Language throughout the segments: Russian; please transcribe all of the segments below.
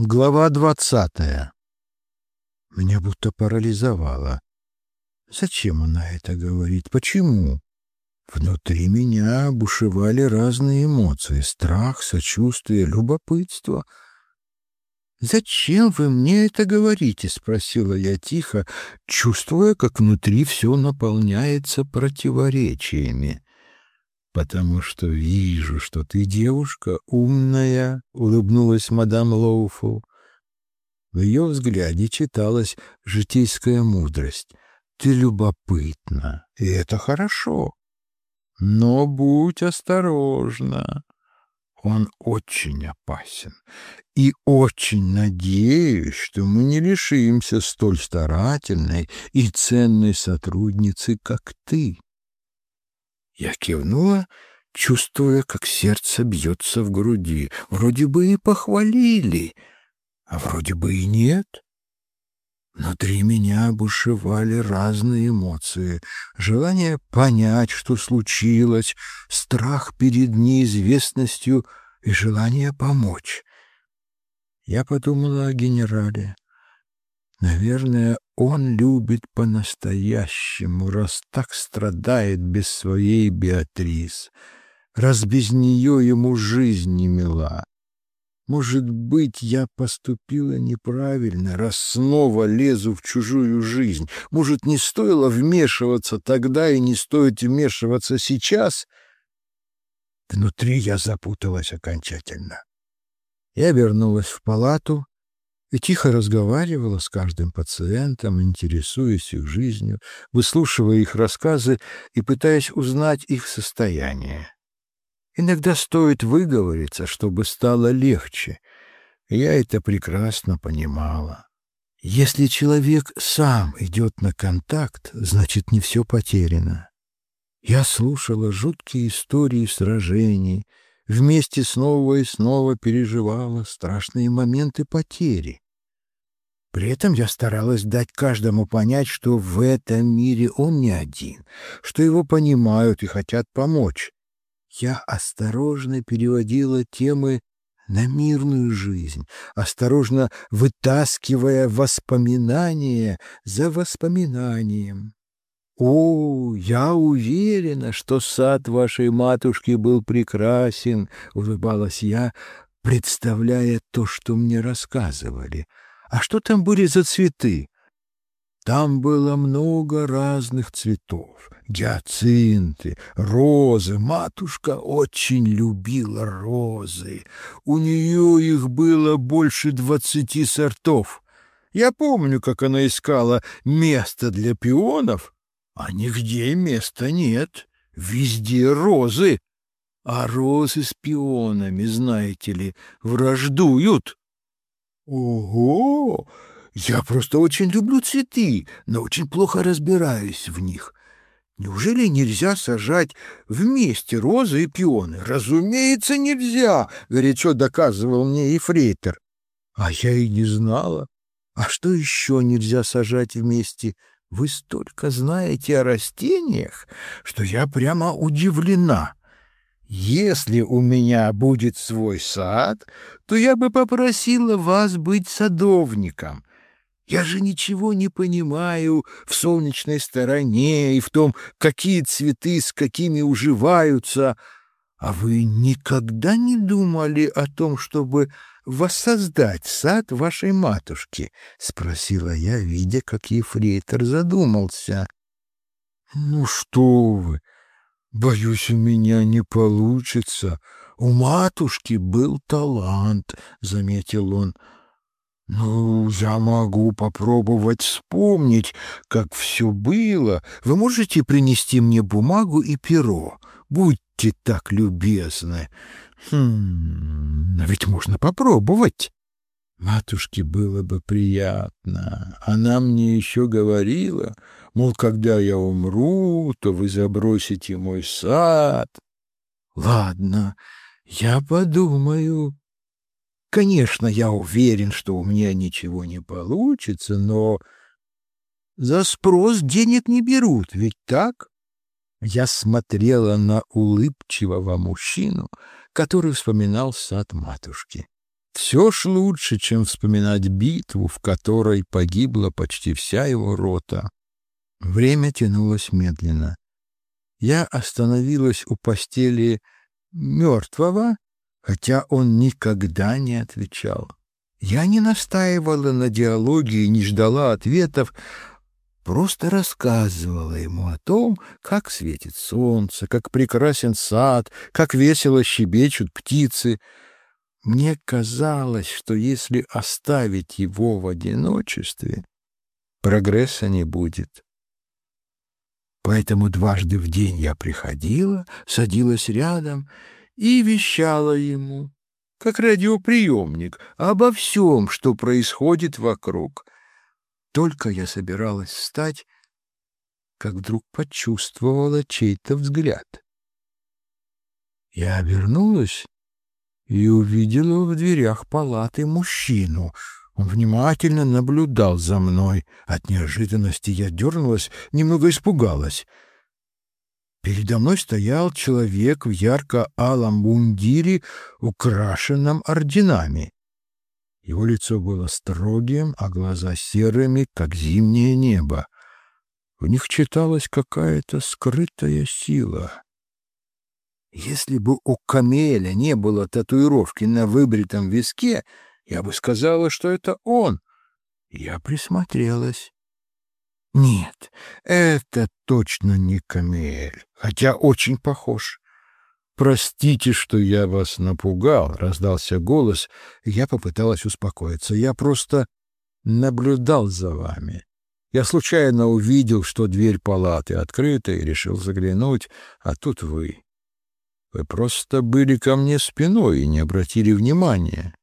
Глава 20. Меня будто парализовало. Зачем она это говорит? Почему? Внутри меня бушевали разные эмоции: страх, сочувствие, любопытство. «Зачем вы мне это говорите?» — спросила я тихо, чувствуя, как внутри все наполняется противоречиями. «Потому что вижу, что ты девушка умная», — улыбнулась мадам Лоуфул. В ее взгляде читалась житейская мудрость. «Ты любопытна, и это хорошо. Но будь осторожна. Он очень опасен. И очень надеюсь, что мы не лишимся столь старательной и ценной сотрудницы, как ты». Я кивнула, чувствуя, как сердце бьется в груди. Вроде бы и похвалили, а вроде бы и нет. Внутри меня бушевали разные эмоции: желание понять, что случилось, страх перед неизвестностью и желание помочь. Я подумала о генерале. Наверное, он любит по-настоящему, раз так страдает без своей Беатрис, раз без нее ему жизнь не мила. Может быть, я поступила неправильно, раз снова лезу в чужую жизнь. Может, не стоило вмешиваться тогда и не стоит вмешиваться сейчас? Внутри я запуталась окончательно. Я вернулась в палату и тихо разговаривала с каждым пациентом, интересуясь их жизнью, выслушивая их рассказы и пытаясь узнать их состояние. Иногда стоит выговориться, чтобы стало легче. Я это прекрасно понимала. Если человек сам идет на контакт, значит, не все потеряно. Я слушала жуткие истории сражений, вместе снова и снова переживала страшные моменты потери. При этом я старалась дать каждому понять, что в этом мире он не один, что его понимают и хотят помочь. Я осторожно переводила темы на мирную жизнь, осторожно вытаскивая воспоминания за воспоминанием. «О, я уверена, что сад вашей матушки был прекрасен», — улыбалась я, представляя то, что мне рассказывали. «А что там были за цветы?» Там было много разных цветов: гиацинты, розы. Матушка очень любила розы. У нее их было больше 20 сортов. Я помню, как она искала место для пионов, а нигде места нет. Везде розы. А розы с пионами, знаете ли, враждуют. Ого! Я просто очень люблю цветы, но очень плохо разбираюсь в них. Неужели нельзя сажать вместе розы и пионы? Разумеется, нельзя, горячо доказывал мне ефрейтор. А я и не знала. А что еще нельзя сажать вместе? Вы столько знаете о растениях, что я прямо удивлена. Если у меня будет свой сад, то я бы попросила вас быть садовником. Я же ничего не понимаю в солнечной стороне и в том, какие цветы с какими уживаются. А вы никогда не думали о том, чтобы воссоздать сад вашей матушки? — спросила я, видя, как ефрейтор задумался. — Ну что вы! Боюсь, у меня не получится. У матушки был талант, — заметил он. Ну, я могу попробовать вспомнить, как все было. Вы можете принести мне бумагу и перо? Будьте так любезны. Но ведь можно попробовать. Матушке было бы приятно. Она мне еще говорила, мол, когда я умру, то вы забросите мой сад. Ладно, я подумаю. Конечно, я уверен, что у меня ничего не получится, но за спрос денег не берут, ведь так? Я смотрела на улыбчивого мужчину, который вспоминал сад матушки. Все ж лучше, чем вспоминать битву, в которой погибла почти вся его рота. Время тянулось медленно. Я остановилась у постели мертвого, хотя он никогда не отвечал. Я не настаивала на диалоге и не ждала ответов, просто рассказывала ему о том, как светит солнце, как прекрасен сад, как весело щебечут птицы. Мне казалось, что если оставить его в одиночестве, прогресса не будет. Поэтому дважды в день я приходила, садилась рядом и вещала ему, как радиоприемник, обо всем, что происходит вокруг. Только я собиралась встать, как вдруг почувствовала чей-то взгляд. Я обернулась и увидела в дверях палаты мужчину. Он внимательно наблюдал за мной. От неожиданности я дернулась, немного испугалась. Передо мной стоял человек в ярко-алом мундире, украшенном орденами. Его лицо было строгим, а глаза серыми, как зимнее небо. В них читалась какая-то скрытая сила. Если бы у Камеля не было татуировки на выбритом виске, я бы сказала, что это он. Я присмотрелась. Нет, это точно не Камель, хотя очень похож. «Простите, что я вас напугал», — раздался голос. Я попыталась успокоиться. «Я просто наблюдал за вами. Я случайно увидел, что дверь палаты открыта, и решил заглянуть, а тут вы. Вы просто были ко мне спиной и не обратили внимания».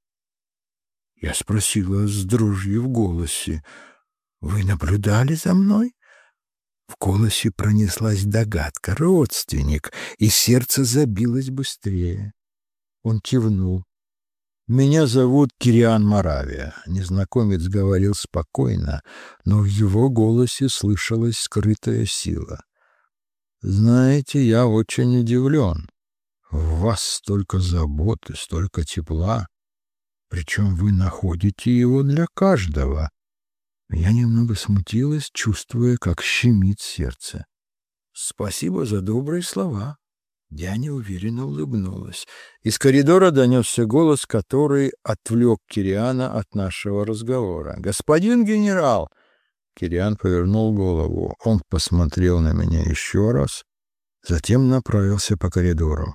Я спросила с дрожью в голосе: «Вы наблюдали за мной?» В голосе пронеслась догадка: родственник, и сердце забилось быстрее. Он кивнул. «Меня зовут Кириан Моравия». Незнакомец говорил спокойно, но в его голосе слышалась скрытая сила. «Знаете, я очень удивлен. В вас столько заботы, столько тепла, причем вы находите его для каждого». Я немного смутилась, чувствуя, как щемит сердце. «Спасибо за добрые слова». Я неуверенно улыбнулась. Из коридора донесся голос, который отвлек Кириана от нашего разговора. «Господин генерал!» Кириан повернул голову. Он посмотрел на меня еще раз, затем направился по коридору.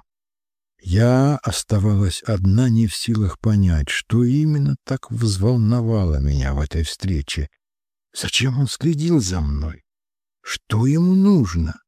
Я оставалась одна, не в силах понять, что именно так взволновало меня в этой встрече. Зачем он следил за мной? Что ему нужно?